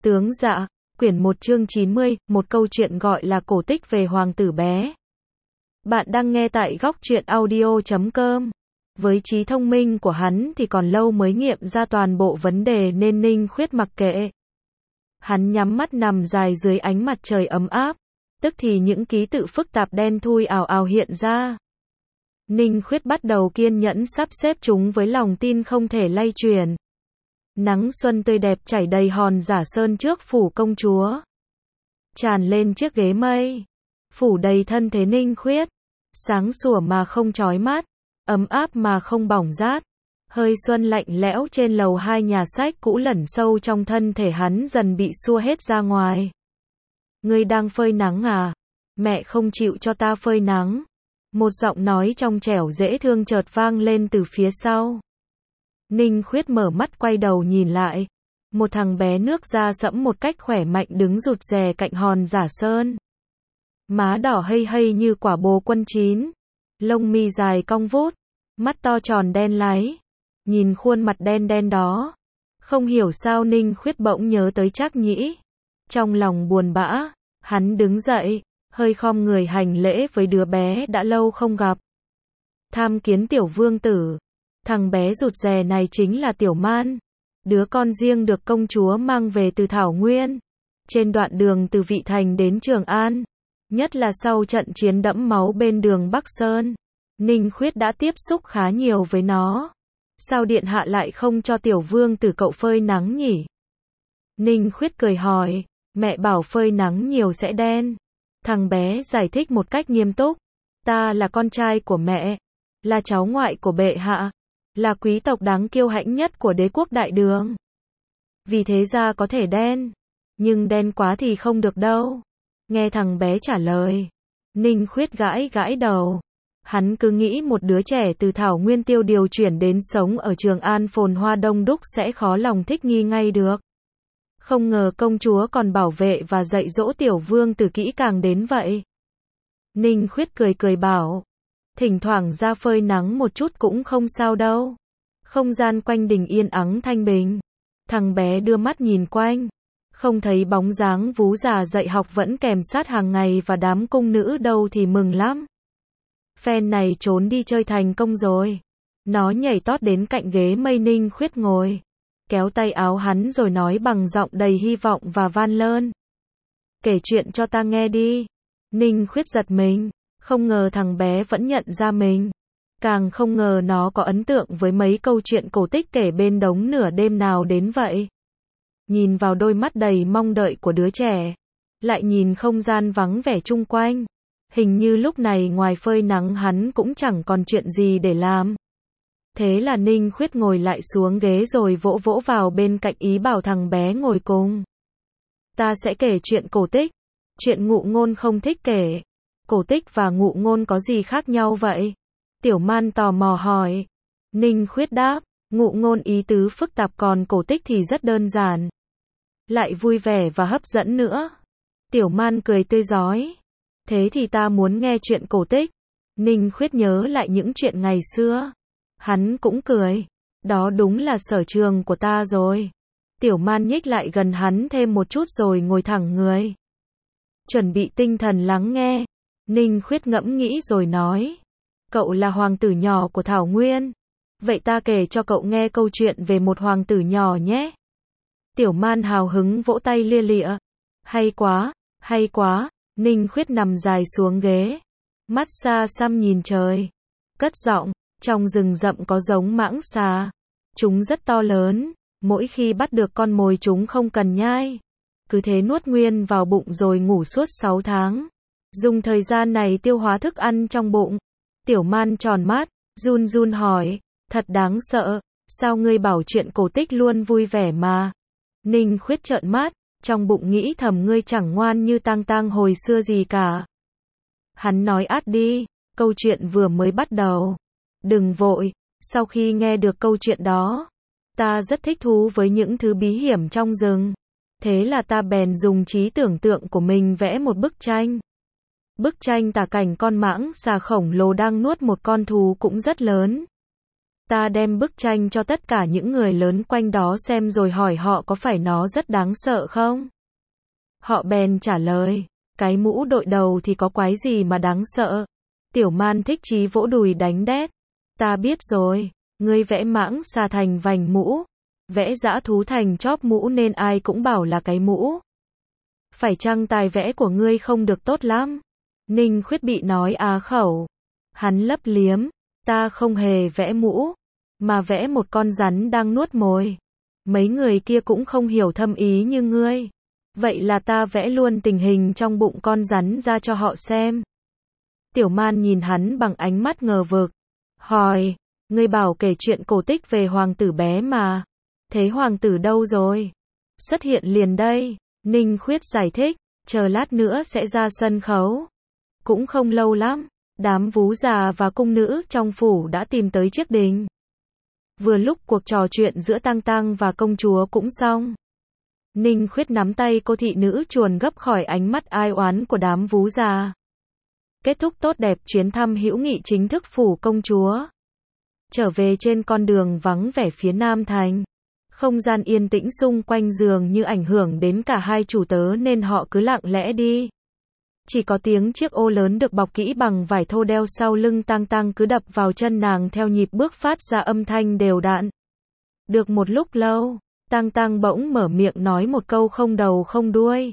Tướng Dạ, quyển 1 chương 90, một câu chuyện gọi là cổ tích về hoàng tử bé. Bạn đang nghe tại góc truyện audio.com. Với trí thông minh của hắn thì còn lâu mới nghiệm ra toàn bộ vấn đề nên Ninh Khuyết mặc kệ. Hắn nhắm mắt nằm dài dưới ánh mặt trời ấm áp, tức thì những ký tự phức tạp đen thui ào ào hiện ra. Ninh Khuyết bắt đầu kiên nhẫn sắp xếp chúng với lòng tin không thể lay chuyển. Nắng xuân tươi đẹp chảy đầy hòn giả sơn trước phủ công chúa, tràn lên chiếc ghế mây, phủ đầy thân thế Ninh Khuyết, sáng sủa mà không chói mắt, ấm áp mà không bỏng rát. Hơi xuân lạnh lẽo trên lầu hai nhà sách cũ lẩn sâu trong thân thể hắn dần bị xua hết ra ngoài. Ngươi đang phơi nắng à? Mẹ không chịu cho ta phơi nắng. Một giọng nói trong trẻo dễ thương chợt vang lên từ phía sau. Ninh Khuyết mở mắt quay đầu nhìn lại. Một thằng bé nước da sẫm một cách khỏe mạnh đứng rụt rè cạnh hòn giả sơn. Má đỏ hây hây như quả bồ quân chín. Lông mi dài cong vút. Mắt to tròn đen láy. Nhìn khuôn mặt đen đen đó. Không hiểu sao Ninh Khuyết bỗng nhớ tới Trác Nhĩ. Trong lòng buồn bã, hắn đứng dậy, hơi khom người hành lễ với đứa bé đã lâu không gặp. Tham kiến tiểu vương tử. Thằng bé rụt rè này chính là Tiểu Man, đứa con riêng được công chúa mang về từ Thảo Nguyên. Trên đoạn đường từ Vị Thành đến Trường An, nhất là sau trận chiến đẫm máu bên đường Bắc Sơn, Ninh Khuyết đã tiếp xúc khá nhiều với nó. Sao điện hạ lại không cho tiểu vương tử cậu phơi nắng nhỉ? Ninh Khuyết cười hỏi, mẹ bảo phơi nắng nhiều sẽ đen. Thằng bé giải thích một cách nghiêm túc, ta là con trai của mẹ, là cháu ngoại của bệ hạ, là quý tộc đáng kiêu hãnh nhất của đế quốc Đại Đường. Vì thế da có thể đen, nhưng đen quá thì không được đâu. Nghe thằng bé trả lời, Ninh Khuyết gãi gãi đầu. Hắn cứ nghĩ một đứa trẻ từ Thảo Nguyên tiêu điều chuyển đến sống ở Trường An phồn hoa đông đúc sẽ khó lòng thích nghi ngay được. Không ngờ công chúa còn bảo vệ và dạy dỗ tiểu vương tử kỹ càng đến vậy. Ninh Khuyết cười cười bảo, thỉnh thoảng ra phơi nắng một chút cũng không sao đâu. Không gian quanh đình yên ắng thanh bình. Thằng bé đưa mắt nhìn quanh, không thấy bóng dáng vú già dạy học vẫn kèm sát hàng ngày và đám cung nữ đâu thì mừng lắm. Phen này trốn đi chơi thành công rồi. Nó nhảy tót đến cạnh ghế mây Ninh Khuyết ngồi, kéo tay áo hắn rồi nói bằng giọng đầy hy vọng và van lơn. Kể chuyện cho ta nghe đi. Ninh Khuyết giật mình, không ngờ thằng bé vẫn nhận ra mình. Càng không ngờ nó có ấn tượng với mấy câu chuyện cổ tích kể bên đống nửa đêm nào đến vậy. Nhìn vào đôi mắt đầy mong đợi của đứa trẻ, lại nhìn không gian vắng vẻ chung quanh. Hình như lúc này ngoài phơi nắng hắn cũng chẳng còn chuyện gì để làm. Thế là Ninh Khuyết ngồi lại xuống ghế rồi vỗ vỗ vào bên cạnh ý bảo thằng bé ngồi cùng. Ta sẽ kể chuyện cổ tích. Chuyện ngụ ngôn không thích kể. Cổ tích và ngụ ngôn có gì khác nhau vậy? Tiểu Man tò mò hỏi. Ninh Khuyết đáp, ngụ ngôn ý tứ phức tạp còn cổ tích thì rất đơn giản. Lại vui vẻ và hấp dẫn nữa. Tiểu Man cười tươi rói. Thế thì ta muốn nghe chuyện cổ tích. Ninh Khuyết nhớ lại những chuyện ngày xưa. Hắn cũng cười. Đó đúng là sở trường của ta rồi. Tiểu Man nhích lại gần hắn thêm một chút rồi ngồi thẳng người. Chuẩn bị tinh thần lắng nghe. Ninh Khuyết ngẫm nghĩ rồi nói. Cậu là hoàng tử nhỏ của Thảo Nguyên. Vậy ta kể cho cậu nghe câu chuyện về một hoàng tử nhỏ nhé. Tiểu Man hào hứng vỗ tay lia lịa. Hay quá, hay quá. Ninh Khuyết nằm dài xuống ghế, mắt xa xăm nhìn trời, cất giọng, trong rừng rậm có giống mãng xà. Chúng rất to lớn, mỗi khi bắt được con mồi chúng không cần nhai. Cứ thế nuốt nguyên vào bụng rồi ngủ suốt 6 tháng. Dùng thời gian này tiêu hóa thức ăn trong bụng. Tiểu Man tròn mắt, run run hỏi, thật đáng sợ, sao ngươi bảo chuyện cổ tích luôn vui vẻ mà. Ninh Khuyết trợn mắt. Trong bụng nghĩ thầm ngươi chẳng ngoan như Tang Tang hồi xưa gì cả. Hắn nói át đi, câu chuyện vừa mới bắt đầu. Đừng vội, sau khi nghe được câu chuyện đó, ta rất thích thú với những thứ bí hiểm trong rừng. Thế là ta bèn dùng trí tưởng tượng của mình vẽ một bức tranh. Bức tranh tả cảnh con mãng xà khổng lồ đang nuốt một con thú cũng rất lớn. Ta đem bức tranh cho tất cả những người lớn quanh đó xem rồi hỏi họ có phải nó rất đáng sợ không? Họ bèn trả lời, cái mũ đội đầu thì có quái gì mà đáng sợ. Tiểu Man thích chí vỗ đùi đánh đét. Ta biết rồi, ngươi vẽ mãng xà thành vành mũ, vẽ dã thú thành chóp mũ nên ai cũng bảo là cái mũ. Phải chăng tài vẽ của ngươi không được tốt lắm? Ninh Khuyết bị nói á khẩu. Hắn lấp liếm, ta không hề vẽ mũ, mà vẽ một con rắn đang nuốt mồi. Mấy người kia cũng không hiểu thâm ý như ngươi. Vậy là ta vẽ luôn tình hình trong bụng con rắn ra cho họ xem. Tiểu Man nhìn hắn bằng ánh mắt ngờ vực. Hỏi, ngươi bảo kể chuyện cổ tích về hoàng tử bé mà. Thế hoàng tử đâu rồi? Xuất hiện liền đây. Ninh Khuyết giải thích, chờ lát nữa sẽ ra sân khấu. Cũng không lâu lắm, đám vú già và cung nữ trong phủ đã tìm tới chiếc đình. Vừa lúc cuộc trò chuyện giữa Tăng Tăng và công chúa cũng xong. Ninh Khuyết nắm tay cô thị nữ chuồn gấp khỏi ánh mắt ai oán của đám vú già. Kết thúc tốt đẹp chuyến thăm hữu nghị chính thức phủ công chúa. Trở về trên con đường vắng vẻ phía Nam Thành. Không gian yên tĩnh xung quanh giường như ảnh hưởng đến cả hai chủ tớ nên họ cứ lặng lẽ đi. Chỉ có tiếng chiếc ô lớn được bọc kỹ bằng vải thô đeo sau lưng Tăng Tăng cứ đập vào chân nàng theo nhịp bước phát ra âm thanh đều đặn. Được một lúc lâu, Tăng Tăng bỗng mở miệng nói một câu không đầu không đuôi.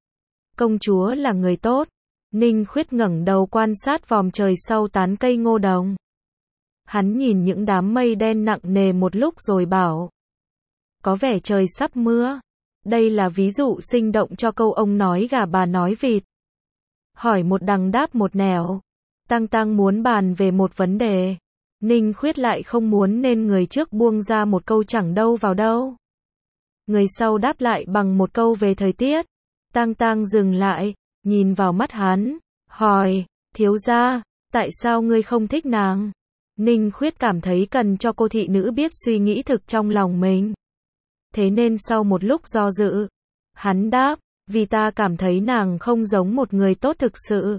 Công chúa là người tốt. Ninh Khuyết ngẩng đầu quan sát vòm trời sau tán cây ngô đồng. Hắn nhìn những đám mây đen nặng nề một lúc rồi bảo. Có vẻ trời sắp mưa. Đây là ví dụ sinh động cho câu ông nói gà bà nói vịt. Hỏi một đằng đáp một nẻo. Tăng Tăng muốn bàn về một vấn đề. Ninh Khuyết lại không muốn nên người trước buông ra một câu chẳng đâu vào đâu. Người sau đáp lại bằng một câu về thời tiết. Tăng Tăng dừng lại, nhìn vào mắt hắn, hỏi, thiếu gia, tại sao ngươi không thích nàng? Ninh Khuyết cảm thấy cần cho cô thị nữ biết suy nghĩ thực trong lòng mình. Thế nên sau một lúc do dự, hắn đáp, vì ta cảm thấy nàng không giống một người tốt thực sự.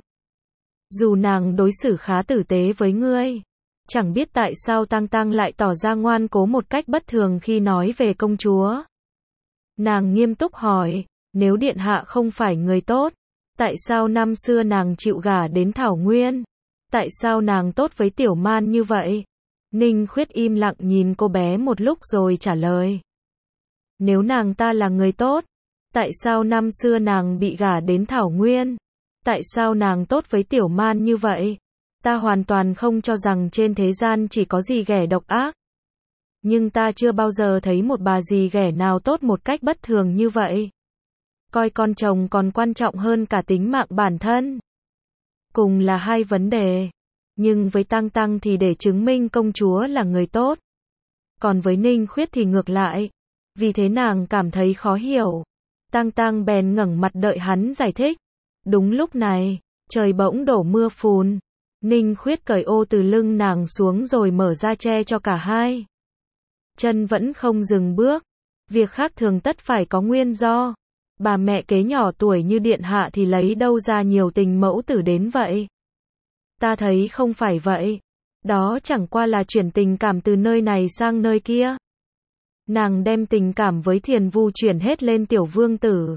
Dù nàng đối xử khá tử tế với ngươi. Chẳng biết tại sao Tăng Tăng lại tỏ ra ngoan cố một cách bất thường khi nói về công chúa. Nàng nghiêm túc hỏi, nếu điện hạ không phải người tốt, tại sao năm xưa nàng chịu gả đến Thảo Nguyên? Tại sao nàng tốt với Tiểu Man như vậy? Ninh Khuyết im lặng nhìn cô bé một lúc rồi trả lời. Nếu nàng ta là người tốt, tại sao năm xưa nàng bị gả đến Thảo Nguyên? Tại sao nàng tốt với Tiểu Man như vậy? Ta hoàn toàn không cho rằng trên thế gian chỉ có dì ghẻ độc ác. Nhưng ta chưa bao giờ thấy một bà dì ghẻ nào tốt một cách bất thường như vậy. Coi con chồng còn quan trọng hơn cả tính mạng bản thân. Cùng là hai vấn đề. Nhưng với Tăng Tăng thì để chứng minh công chúa là người tốt. Còn với Ninh Khuyết thì ngược lại. Vì thế nàng cảm thấy khó hiểu. Tăng Tăng bèn ngẩng mặt đợi hắn giải thích. Đúng lúc này, trời bỗng đổ mưa phùn. Ninh Khuyết cởi ô từ lưng nàng xuống rồi mở ra che cho cả hai. Chân vẫn không dừng bước. Việc khác thường tất phải có nguyên do. Bà mẹ kế nhỏ tuổi như điện hạ thì lấy đâu ra nhiều tình mẫu tử đến vậy? Ta thấy không phải vậy. Đó chẳng qua là chuyển tình cảm từ nơi này sang nơi kia. Nàng đem tình cảm với Thiền Vu chuyển hết lên tiểu vương tử.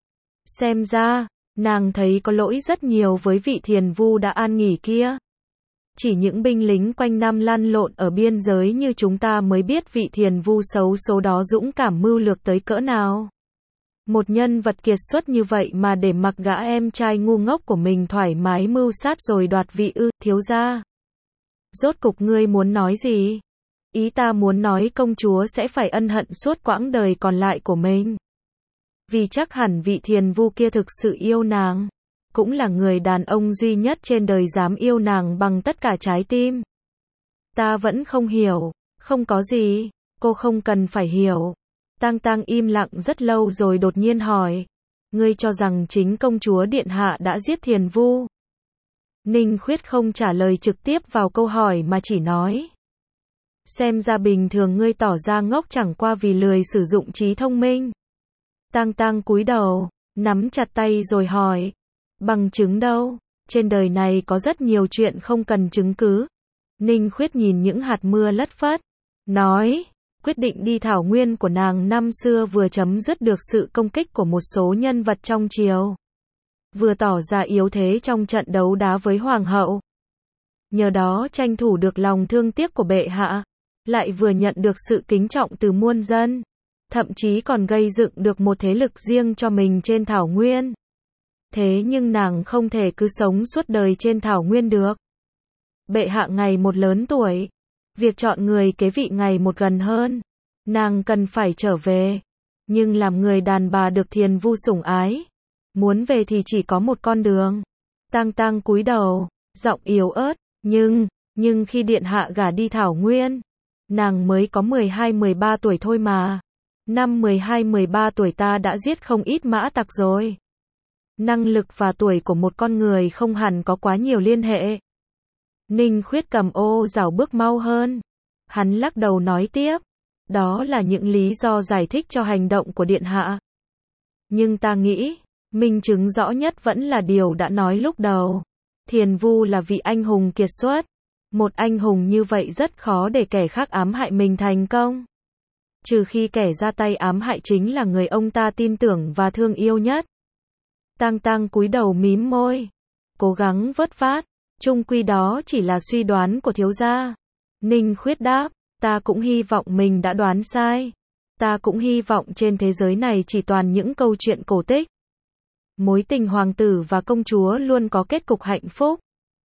Xem ra, nàng thấy có lỗi rất nhiều với vị Thiền Vu đã an nghỉ kia. Chỉ những binh lính quanh năm lăn lộn ở biên giới như chúng ta mới biết vị Thiền Vu xấu số đó dũng cảm mưu lược tới cỡ nào. Một nhân vật kiệt xuất như vậy mà để mặc gã em trai ngu ngốc của mình thoải mái mưu sát rồi đoạt vị ư, thiếu gia. Rốt cục ngươi muốn nói gì? Ý ta muốn nói công chúa sẽ phải ân hận suốt quãng đời còn lại của mình. Vì chắc hẳn vị Thiền Vu kia thực sự yêu nàng. Cũng là người đàn ông duy nhất trên đời dám yêu nàng bằng tất cả trái tim. Ta vẫn không hiểu. Không có gì. Cô không cần phải hiểu. Tăng Tăng im lặng rất lâu rồi đột nhiên hỏi. Ngươi cho rằng chính công chúa điện hạ đã giết Thiền Vu? Ninh Khuyết không trả lời trực tiếp vào câu hỏi mà chỉ nói. Xem ra bình thường ngươi tỏ ra ngốc chẳng qua vì lười sử dụng trí thông minh. Tăng Tăng cúi đầu, nắm chặt tay rồi hỏi. Bằng chứng đâu? Trên đời này có rất nhiều chuyện không cần chứng cứ. Ninh Khuyết nhìn những hạt mưa lất phất. nói, quyết định đi thảo nguyên của nàng năm xưa vừa chấm dứt được sự công kích của một số nhân vật trong triều, vừa tỏ ra yếu thế trong trận đấu đá với hoàng hậu. Nhờ đó tranh thủ được lòng thương tiếc của bệ hạ, lại vừa nhận được sự kính trọng từ muôn dân, thậm chí còn gây dựng được một thế lực riêng cho mình trên thảo nguyên. Thế nhưng nàng không thể cứ sống suốt đời trên thảo nguyên được. Bệ hạ ngày một lớn tuổi, việc chọn người kế vị ngày một gần hơn, nàng cần phải trở về. Nhưng làm người đàn bà được Thiền Vu sủng ái, muốn về thì chỉ có một con đường. Tang Tang cúi đầu, giọng yếu ớt, nhưng khi điện hạ gả đi thảo nguyên, nàng mới có 12-13 tuổi thôi mà. Năm 12-13 tuổi ta đã giết không ít mã tặc rồi. Năng lực và tuổi của một con người không hẳn có quá nhiều liên hệ. Ninh Khuyết cầm ô rảo bước mau hơn. Hắn lắc đầu nói tiếp, đó là những lý do giải thích cho hành động của điện hạ. Nhưng ta nghĩ, minh chứng rõ nhất vẫn là điều đã nói lúc đầu. Thiền Vu là vị anh hùng kiệt xuất. Một anh hùng như vậy rất khó để kẻ khác ám hại mình thành công. Trừ khi kẻ ra tay ám hại chính là người ông ta tin tưởng và thương yêu nhất. Tang Tang cúi đầu mím môi, cố gắng vớt vát, chung quy đó chỉ là suy đoán của thiếu gia. Ninh Khuyết đáp, ta cũng hy vọng mình đã đoán sai. Ta cũng hy vọng trên thế giới này chỉ toàn những câu chuyện cổ tích. Mối tình hoàng tử và công chúa luôn có kết cục hạnh phúc.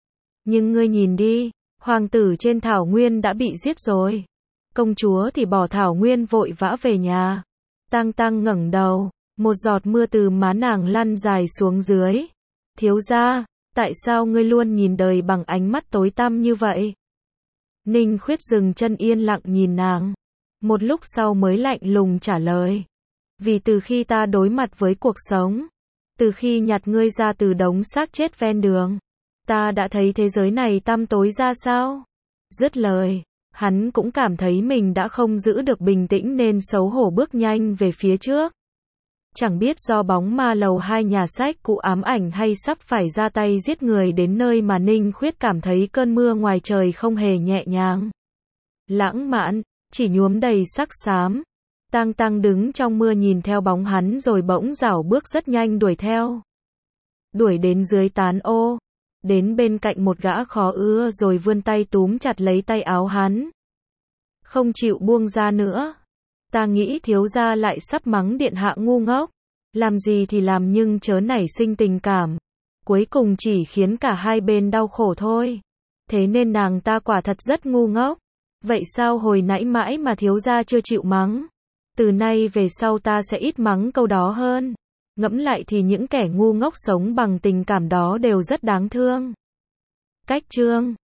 Nhưng ngươi nhìn đi, hoàng tử trên thảo nguyên đã bị giết rồi. Công chúa thì bỏ thảo nguyên vội vã về nhà. Tang Tang ngẩng đầu, một giọt mưa từ má nàng lăn dài xuống dưới. Thiếu gia, tại sao ngươi luôn nhìn đời bằng ánh mắt tối tăm như vậy? Ninh Khuyết dừng chân yên lặng nhìn nàng. Một lúc sau mới lạnh lùng trả lời. Vì từ khi ta đối mặt với cuộc sống, từ khi nhặt ngươi ra từ đống xác chết ven đường, ta đã thấy thế giới này tăm tối ra sao. Dứt lời, hắn cũng cảm thấy mình đã không giữ được bình tĩnh nên xấu hổ bước nhanh về phía trước. Chẳng biết do bóng ma lầu hai nhà sách cũ ám ảnh hay sắp phải ra tay giết người đến nơi mà Ninh Khuyết cảm thấy cơn mưa ngoài trời không hề nhẹ nhàng, lãng mạn, chỉ nhuốm đầy sắc xám. Tang Tang đứng trong mưa nhìn theo bóng hắn rồi bỗng rảo bước rất nhanh đuổi theo. Đuổi đến dưới tán ô, đến bên cạnh một gã khó ưa rồi vươn tay túm chặt lấy tay áo hắn. Không chịu buông ra nữa. Ta nghĩ thiếu gia lại sắp mắng điện hạ ngu ngốc. Làm gì thì làm nhưng chớ nảy sinh tình cảm. Cuối cùng chỉ khiến cả hai bên đau khổ thôi. Thế nên nàng ta quả thật rất ngu ngốc. Vậy sao hồi nãy mãi mà thiếu gia chưa chịu mắng? Từ nay về sau ta sẽ ít mắng câu đó hơn. Ngẫm lại thì những kẻ ngu ngốc sống bằng tình cảm đó đều rất đáng thương. Cách chương